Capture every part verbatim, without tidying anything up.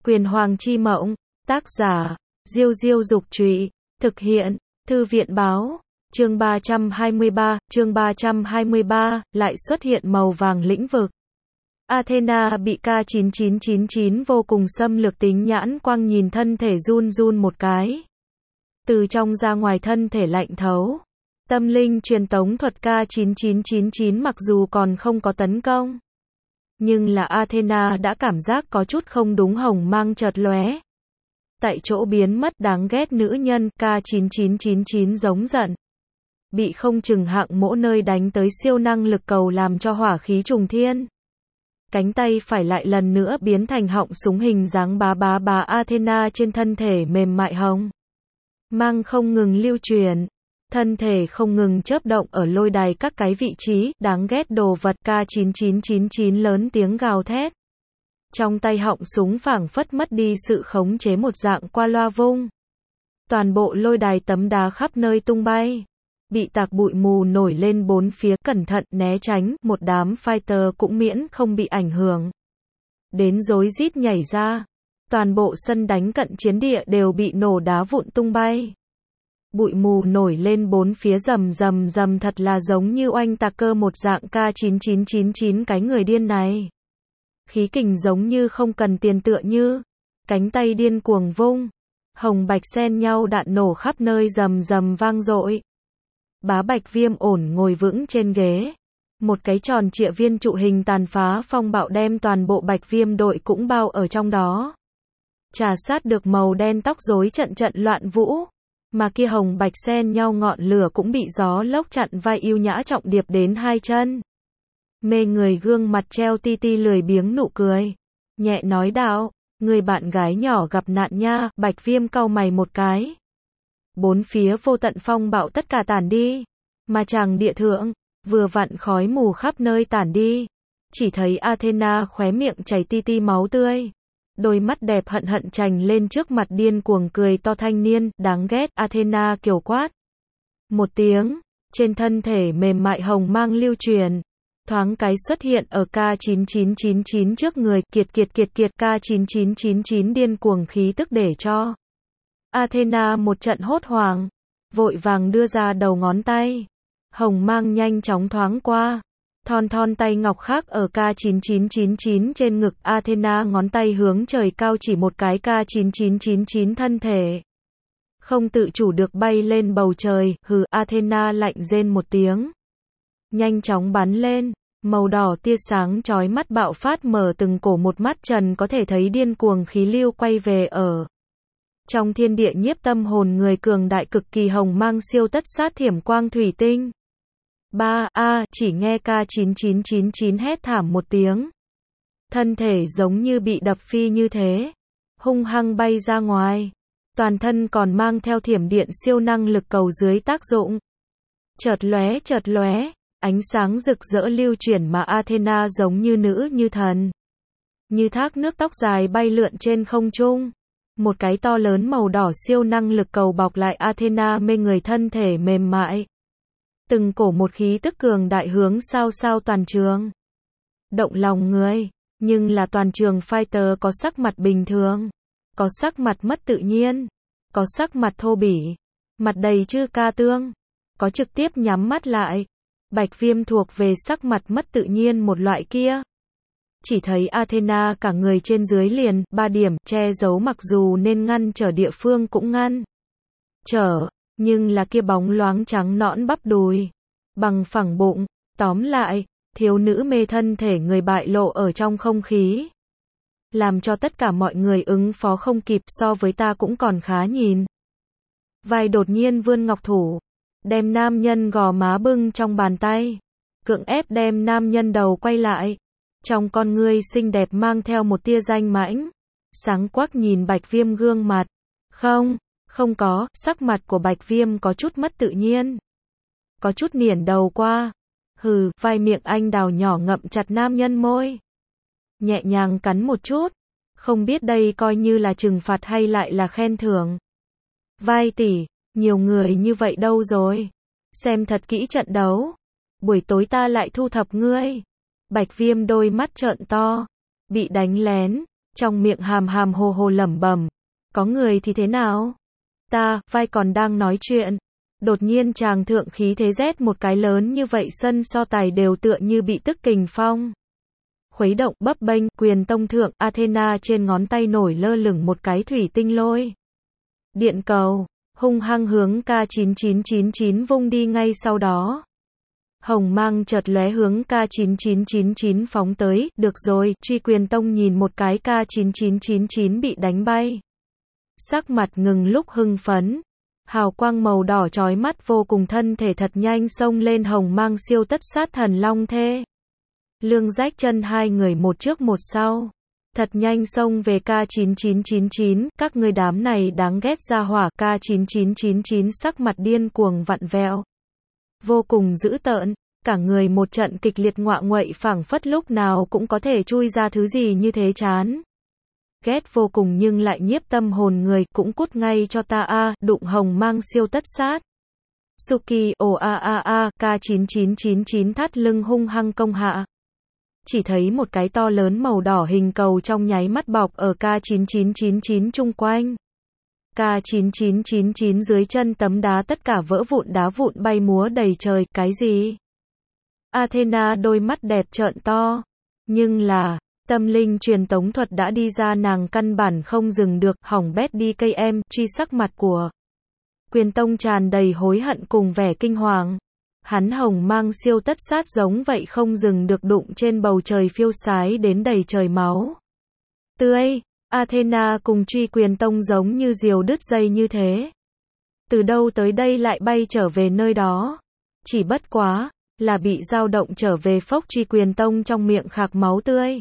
Quyền Hoàng chi mộng, tác giả, Diêu Diêu Dục Trụy, thực hiện, Thư viện Báo, chương ba trăm hai mươi ba, chương ba trăm hai mươi ba, lại xuất hiện màu vàng lĩnh vực. Athena bị K chín chín chín chín vô cùng xâm lược tính nhãn quang nhìn thân thể run run một cái. Từ trong ra ngoài thân thể lạnh thấu. Tâm linh truyền tống thuật K chín chín chín chín mặc dù còn không có tấn công. Nhưng là Athena đã cảm giác có chút không đúng, hồng mang chợt lóe. Tại chỗ biến mất, đáng ghét nữ nhân. K chín chín chín chín giống giận. Bị không chừng hạng mỗ nơi đánh tới siêu năng lực cầu làm cho hỏa khí trùng thiên. Cánh tay phải lại lần nữa biến thành họng súng hình dáng bá bá bá. Athena trên thân thể mềm mại hồng mang không ngừng lưu truyền. Thân thể không ngừng chớp động ở lôi đài các cái vị trí, đáng ghét đồ vật. K chín chín chín chín lớn tiếng gào thét. Trong tay họng súng phảng phất mất đi sự khống chế một dạng, qua loa vung. Toàn bộ lôi đài tấm đá khắp nơi tung bay. Bị tạc bụi mù nổi lên bốn phía, cẩn thận né tránh, một đám fighter cũng miễn không bị ảnh hưởng. Đến rối rít nhảy ra. Toàn bộ sân đánh cận chiến địa đều bị nổ đá vụn tung bay. Bụi mù nổi lên bốn phía, rầm rầm rầm, thật là giống như oanh tạc cơ một dạng. K chín chín chín chín cái người điên này. Khí kình giống như không cần tiền, tựa như cánh tay điên cuồng vung. Hồng bạch xen nhau đạn nổ khắp nơi, rầm rầm vang dội. Bá Bạch Viêm ổn ngồi vững trên ghế. Một cái tròn trịa viên trụ hình tàn phá phong bạo đem toàn bộ Bạch Viêm đội cũng bao ở trong đó. Trà sát được màu đen tóc rối trận trận loạn vũ. Mà kia hồng bạch xen nhau ngọn lửa cũng bị gió lốc chặn vai, yêu nhã trọng điệp đến hai chân. Mê người gương mặt treo ti ti lười biếng nụ cười. Nhẹ nói đạo, người bạn gái nhỏ gặp nạn nha. Bạch Viêm cau mày một cái. Bốn phía vô tận phong bạo tất cả tản đi. Mà chàng địa thượng, vừa vặn khói mù khắp nơi tản đi. Chỉ thấy Athena khóe miệng chảy ti ti máu tươi. Đôi mắt đẹp hận hận trành lên trước mặt, điên cuồng cười to. Thanh niên, đáng ghét. Athena kiều quát một tiếng, trên thân thể mềm mại hồng mang lưu truyền. Thoáng cái xuất hiện ở K chín chín chín chín trước người. Kiệt kiệt kiệt kiệt. K chín chín chín chín điên cuồng khí tức để cho Athena một trận hốt hoảng. Vội vàng đưa ra đầu ngón tay. Hồng mang nhanh chóng thoáng qua. Thon thon tay ngọc khác ở K chín chín chín chín trên ngực. Athena ngón tay hướng trời cao chỉ một cái. K chín chín chín chín thân thể không tự chủ được bay lên bầu trời. Hừ. Athena lạnh rên một tiếng. Nhanh chóng bắn lên. Màu đỏ tia sáng chói mắt bạo phát, mở từng cổ một mắt trần có thể thấy điên cuồng khí lưu quay về ở trong thiên địa, nhiếp tâm hồn người, cường đại cực kỳ. Hồng mang siêu tất sát thiểm quang thủy tinh. Ba, a, chỉ nghe K chín chín chín chín hét thảm một tiếng. Thân thể giống như bị đập phi như thế. Hung hăng bay ra ngoài. Toàn thân còn mang theo thiểm điện siêu năng lực cầu dưới tác dụng. Chợt lóe chợt lóe, ánh sáng rực rỡ lưu chuyển, mà Athena giống như nữ như thần. Như thác nước tóc dài bay lượn trên không trung. Một cái to lớn màu đỏ siêu năng lực cầu bọc lại Athena mê người thân thể mềm mại. Từng cổ một khí tức cường đại hướng sao sao toàn trường. Động lòng người, nhưng là toàn trường fighter có sắc mặt bình thường, có sắc mặt mất tự nhiên, có sắc mặt thô bỉ, mặt đầy chư ca tương, có trực tiếp nhắm mắt lại. Bạch Viêm thuộc về sắc mặt mất tự nhiên một loại kia. Chỉ thấy Athena cả người trên dưới liền ba điểm che giấu, mặc dù nên ngăn trở địa phương cũng ngăn trở, nhưng là kia bóng loáng trắng nõn bắp đùi, bằng phẳng bụng, tóm lại, thiếu nữ mê thân thể người bại lộ ở trong không khí, làm cho tất cả mọi người ứng phó không kịp. So với ta cũng còn khá nhìn. Vai đột nhiên vươn ngọc thủ, đem nam nhân gò má bưng trong bàn tay, cưỡng ép đem nam nhân đầu quay lại. Trong con ngươi xinh đẹp mang theo một tia danh mãnh, sáng quắc nhìn Bạch Viêm gương mặt. Không, không có, sắc mặt của Bạch Viêm có chút mất tự nhiên. Có chút nghiền đầu qua. Hừ, vai miệng anh đào nhỏ ngậm chặt nam nhân môi. Nhẹ nhàng cắn một chút. Không biết đây coi như là trừng phạt hay lại là khen thưởng. Vai tỷ, nhiều người như vậy đâu rồi? Xem thật kỹ trận đấu. Buổi tối ta lại thu thập ngươi. Bạch Viêm đôi mắt trợn to. Bị đánh lén, trong miệng hàm hàm hồ hồ lẩm bẩm, có người thì thế nào? Ta, vai còn đang nói chuyện. Đột nhiên chàng thượng khí thế rét một cái lớn như vậy sân so tài đều tựa như bị tức kình phong. Khuấy động bấp bênh, quyền tông thượng, Athena trên ngón tay nổi lơ lửng một cái thủy tinh lôi. Điện cầu, hung hăng hướng K chín chín chín chín vung đi ngay sau đó. Hồng mang chợt lóe hướng K chín chín chín chín phóng tới, được rồi, Truy Quyền Tông nhìn một cái K chín chín chín chín bị đánh bay. Sắc mặt ngừng lúc hưng phấn. Hào quang màu đỏ chói mắt vô cùng thân thể thật nhanh xông lên hồng mang siêu tất sát thần long thê. Lương rách chân hai người một trước một sau. Thật nhanh xông về K chín chín chín chín, các ngươi đám này đáng ghét ra hỏa. K chín chín chín chín sắc mặt điên cuồng vặn vẹo. Vô cùng dữ tợn, cả người một trận kịch liệt ngoạ nguậy phảng phất lúc nào cũng có thể chui ra thứ gì như thế chán. Ghét vô cùng nhưng lại nhiếp tâm hồn người, cũng cút ngay cho ta a, đụng hồng mang siêu tất sát. Suki, ồ a a a, K chín chín chín chín thắt lưng hung hăng công hạ. Chỉ thấy một cái to lớn màu đỏ hình cầu trong nháy mắt bọc ở K chín chín chín chín chung quanh. K chín chín chín chín dưới chân tấm đá tất cả vỡ vụn đá vụn bay múa đầy trời, cái gì? Athena đôi mắt đẹp trợn to. Nhưng là, tâm linh truyền tống thuật đã đi ra nàng căn bản không dừng được, hỏng bét đi cây em, truy sắc mặt của Quyền Tông tràn đầy hối hận cùng vẻ kinh hoàng. Hắn hồng mang siêu tất sát giống vậy không dừng được đụng trên bầu trời phiêu sái đến đầy trời máu tươi. Athena cùng Truy Quyền Tông giống như diều đứt dây như thế. Từ đâu tới đây lại bay trở về nơi đó. Chỉ bất quá, là bị dao động trở về phốc Truy Quyền Tông trong miệng khạc máu tươi.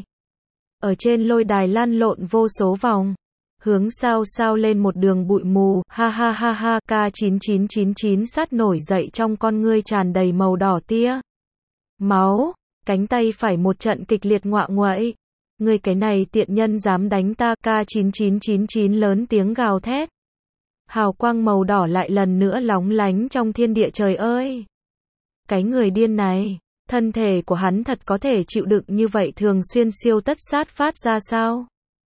Ở trên lôi đài lăn lộn vô số vòng. Hướng sao sao lên một đường bụi mù, ha ha ha ha, K chín chín chín chín sát nổi dậy trong con ngươi tràn đầy màu đỏ tia. Máu, cánh tay phải một trận kịch liệt ngoạ nguậy. Ngươi cái này tiện nhân dám đánh ta, K chín chín chín chín lớn tiếng gào thét. Hào quang màu đỏ lại lần nữa lóng lánh trong thiên địa trời ơi. Cái người điên này, thân thể của hắn thật có thể chịu đựng như vậy thường xuyên siêu tất sát phát ra sao?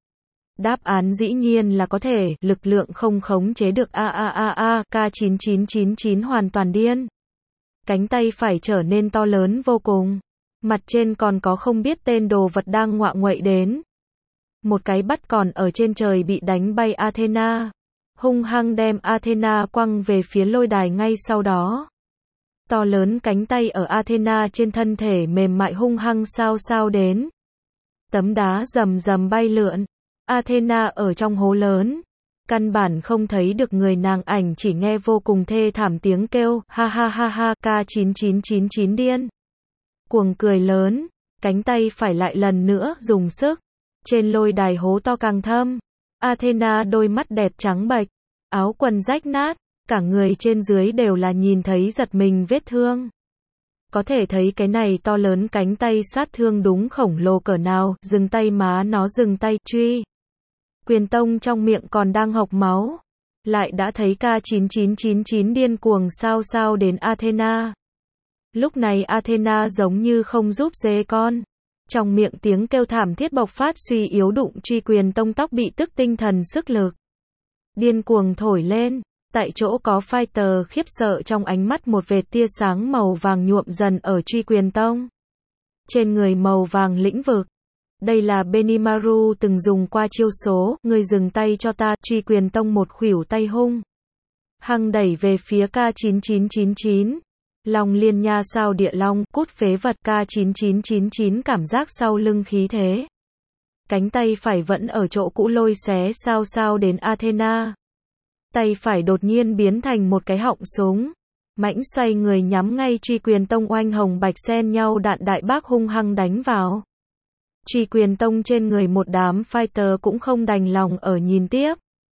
Đáp án dĩ nhiên là có thể, lực lượng không khống chế được a a a a, K chín chín chín chín hoàn toàn điên. Cánh tay phải trở nên to lớn vô cùng. Mặt trên còn có không biết tên đồ vật đang ngoạ nguậy đến. Một cái bắt còn ở trên trời bị đánh bay Athena. Hung hăng đem Athena quăng về phía lôi đài ngay sau đó. To lớn cánh tay ở Athena trên thân thể mềm mại hung hăng sao sao đến. Tấm đá rầm rầm bay lượn. Athena ở trong hố lớn. Căn bản không thấy được người nàng ảnh chỉ nghe vô cùng thê thảm tiếng kêu, ha ha ha ha, K chín chín chín chín điên. Cuồng cười lớn, cánh tay phải lại lần nữa dùng sức. Trên lôi đài hố to càng thâm. Athena đôi mắt đẹp trắng bệch, áo quần rách nát, cả người trên dưới đều là nhìn thấy giật mình vết thương. Có thể thấy cái này to lớn cánh tay sát thương đúng khổng lồ cỡ nào, dừng tay má nó dừng tay, Truy Quyền Tông trong miệng còn đang hộc máu. Lại đã thấy K chín chín chín chín điên cuồng sao sao đến Athena. Lúc này Athena giống như không giúp dê con. Trong miệng tiếng kêu thảm thiết bộc phát suy yếu đụng Truy Quyền Tông tóc bị tức tinh thần sức lực. Điên cuồng thổi lên. Tại chỗ có fighter khiếp sợ trong ánh mắt một vệt tia sáng màu vàng nhuộm dần ở Truy Quyền Tông. Trên người màu vàng lĩnh vực. Đây là Benimaru từng dùng qua chiêu số, ngươi dừng tay cho ta, Truy Quyền Tông một khuỷu tay hung hăng đẩy về phía K chín chín chín chín. Long liên nha sao địa long, cút phế vật. K chín chín chín chín cảm giác sau lưng khí thế. Cánh tay phải vẫn ở chỗ cũ lôi xé sao sao đến Athena. Tay phải đột nhiên biến thành một cái họng súng. Mãnh xoay người nhắm ngay Truy Quyền Tông oanh hồng bạch xen nhau đạn đại bác hung hăng đánh vào. Truy Quyền Tông trên người một đám fighter cũng không đành lòng ở nhìn tiếp.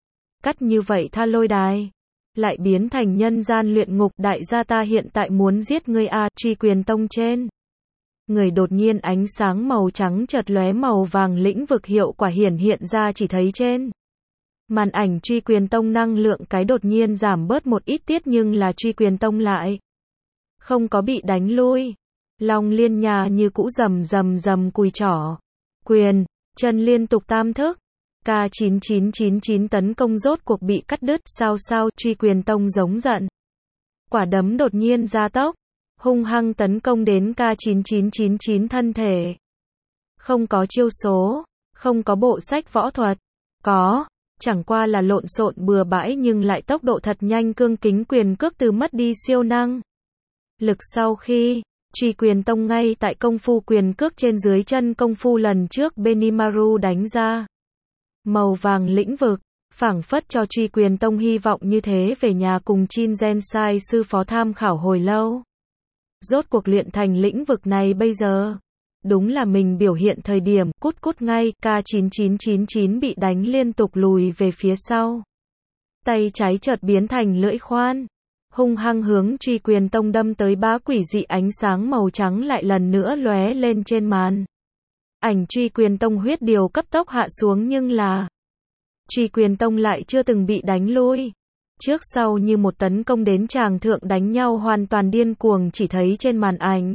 Cắt như vậy tha lôi đài. Lại biến thành nhân gian luyện ngục, đại gia ta hiện tại muốn giết ngươi a. Truy Quyền Tông trên người đột nhiên ánh sáng màu trắng chợt lóe màu vàng lĩnh vực hiệu quả hiển hiện ra chỉ thấy trên màn ảnh Truy Quyền Tông năng lượng cái đột nhiên giảm bớt một ít tiết nhưng là Truy Quyền Tông lại không có bị đánh lui. Long liên nhà như cũ rầm rầm rầm cùi trỏ, quyền, chân liên tục tam thức. K chín chín chín chín tấn công rốt cuộc bị cắt đứt, sao sao, Truy Quyền Tông giống giận. Quả đấm đột nhiên gia tốc, hung hăng tấn công đến K chín chín chín chín thân thể. Không có chiêu số, không có bộ sách võ thuật, có, chẳng qua là lộn xộn bừa bãi nhưng lại tốc độ thật nhanh, cương kính quyền cước từ mất đi siêu năng. Lực sau khi, Truy Quyền Tông ngay tại công phu quyền cước trên dưới chân công phu lần trước Benimaru đánh ra. Màu vàng lĩnh vực, phảng phất cho Truy Quyền Tông hy vọng như thế về nhà cùng Chin Gensai sư phó tham khảo hồi lâu. Rốt cuộc luyện thành lĩnh vực này bây giờ. Đúng là mình biểu hiện thời điểm, cút cút ngay, K chín chín chín chín bị đánh liên tục lùi về phía sau. Tay trái chợt biến thành lưỡi khoan, hung hăng hướng Truy Quyền Tông đâm tới, bá quỷ dị ánh sáng màu trắng lại lần nữa lóe lên trên màn. Ảnh Truy Quyền Tông huyết điều cấp tốc hạ xuống nhưng là Truy Quyền Tông lại chưa từng bị đánh lui. Trước sau như một tấn công đến tràng thượng đánh nhau hoàn toàn điên cuồng, chỉ thấy trên màn ảnh.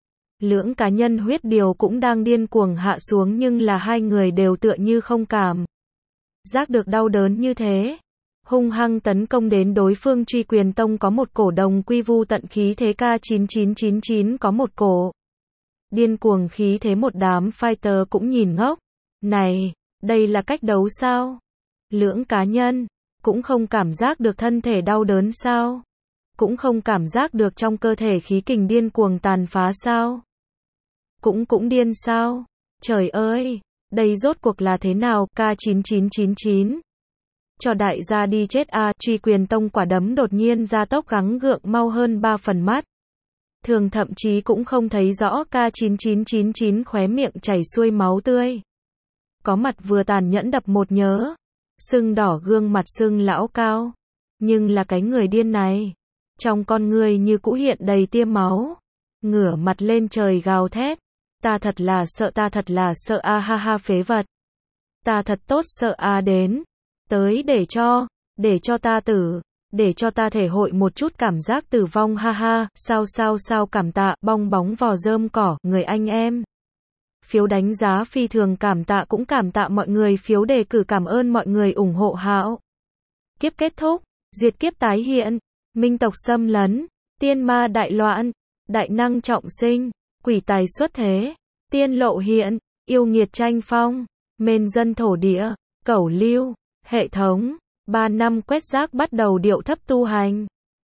Lưỡng cá nhân huyết điều cũng đang điên cuồng hạ xuống nhưng là hai người đều tựa như không cảm giác được đau đớn như thế. Hung hăng tấn công đến đối phương. Truy Quyền Tông có một cổ đồng quy vu tận khí thế, K chín chín chín chín có một cổ điên cuồng khí thế, một đám fighter cũng nhìn ngốc. Này, đây là cách đấu sao? Lưỡng cá nhân cũng không cảm giác được thân thể đau đớn sao? Cũng không cảm giác được trong cơ thể khí kình điên cuồng tàn phá sao? Cũng cũng điên sao? Trời ơi, đây rốt cuộc là thế nào? K chín chín chín chín cho đại gia đi chết a. À, Truy Quyền Tông quả đấm đột nhiên gia tốc gắng gượng mau hơn ba phần mắt. Thường thậm chí cũng không thấy rõ. K chín chín chín chín khóe miệng chảy xuôi máu tươi. Có mặt vừa tàn nhẫn đập một nhớ. Sưng đỏ gương mặt sưng lão cao. Nhưng là cái người điên này. Trong con người như cũ hiện đầy tia máu. Ngửa mặt lên trời gào thét. Ta thật là sợ, ta thật là sợ a, ha ha phế vật. Ta thật tốt sợ a, à đến. Tới để cho, để cho ta tử, để cho ta thể hội một chút cảm giác tử vong, ha ha, sao sao sao, cảm tạ, bong bóng vò rơm cỏ, người anh em. Phiếu đánh giá phi thường cảm tạ, cũng cảm tạ mọi người phiếu đề cử, cảm ơn mọi người ủng hộ Hạo. Kiếp kết thúc, diệt kiếp tái hiện, minh tộc xâm lấn, tiên ma đại loạn, đại năng trọng sinh, quỷ tài xuất thế, tiên lộ hiện, yêu nghiệt tranh phong, mên dân thổ địa, cẩu lưu. Hệ thống, ba năm quét rác bắt đầu điệu thấp tu hành.